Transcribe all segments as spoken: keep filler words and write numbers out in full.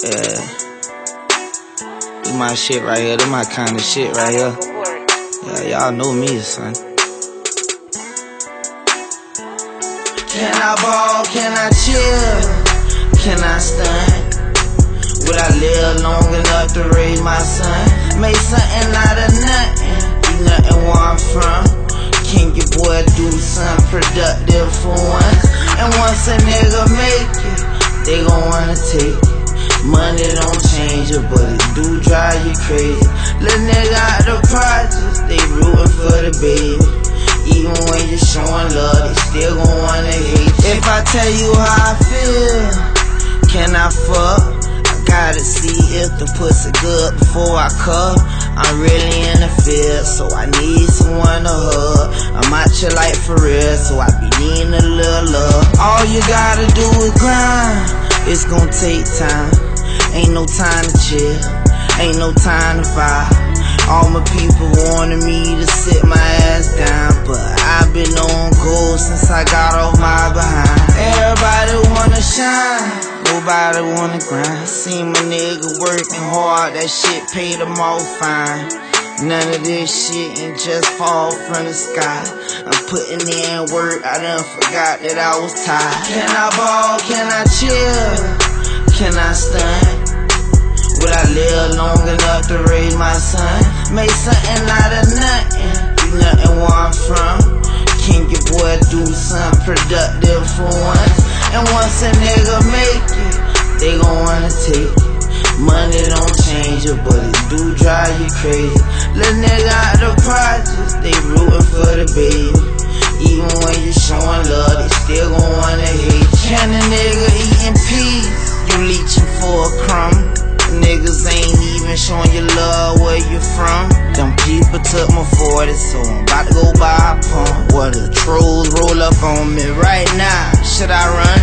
Yeah. This my shit right here. This my kind of shit right here. Yeah, y'all know me, son. Can I ball? Can I chill? Can I stunt? Will I live long enough to raise my son? Make something out of nothing. You nothing where I'm from. Can your boy do something productive for once? And once a nigga make it, they gon' wanna take it. Money don't change it, but it do drive you crazy. Little nigga out the projects, they rootin' for the baby. Even when you're showing love, they still gon' wanna hate you. If I tell you how I feel, can I fuck? I gotta see if the pussy good before I cuff. I'm really in the field, so I need someone to hug. I'm out here like for real, so I be needing a little love. All you gotta do is grind, it's gon' take time. Ain't no time to chill, ain't no time to vibe. All my people wanted me to sit my ass down, but I've been on gold since I got off my behind. Everybody wanna shine, nobody wanna grind. See my nigga working hard, that shit paid them all fine. None of this shit ain't just fall from the sky. I'm putting in work, I done forgot that I was tired. Can I ball? Can I chill? Can I stunt? Will I live long enough to raise my son? Make something out of nothing. You nothing where I'm from. Can your boy do something productive for once? And once a nigga make it, they gon' wanna take it. Money don't change it, but it do drive you crazy. Little nigga out the projects, they rootin' for the baby. Even when you're showing love, they still gon' wanna hate. Can a nigga eat in peace? You leeching for a crumb. Niggas ain't even showing you love where you from. Them people took my forty, so I'm about to go buy a pump. What the trolls roll up on me right now? Should I run?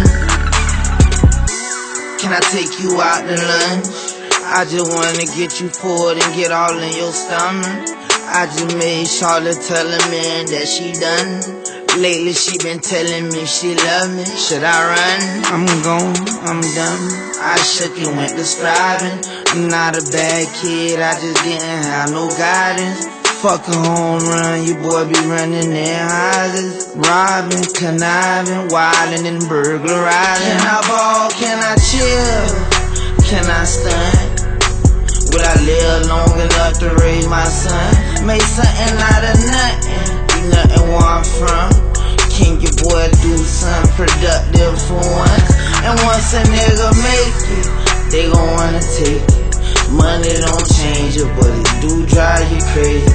Can I take you out to lunch? I just wanna get you full and get all in your stomach. I just made Charlotte telling me that she done. Lately she been telling me she love me. Should I run? I'm gone, I'm done. I shook and went to striving. I'm not a bad kid, I just didn't have no guidance. Fuck a home run, your boy be running in houses. Robbing, conniving, wildin' and burglarizing. Can I ball? Can I chill? Can I stunt? Will I live long enough to raise my son? Make something out of nothing. You nothing where I'm from. Can your boy do something productive for once? And once a nigga make it, they gon' wanna take it. Money don't change it, but it do drive you crazy.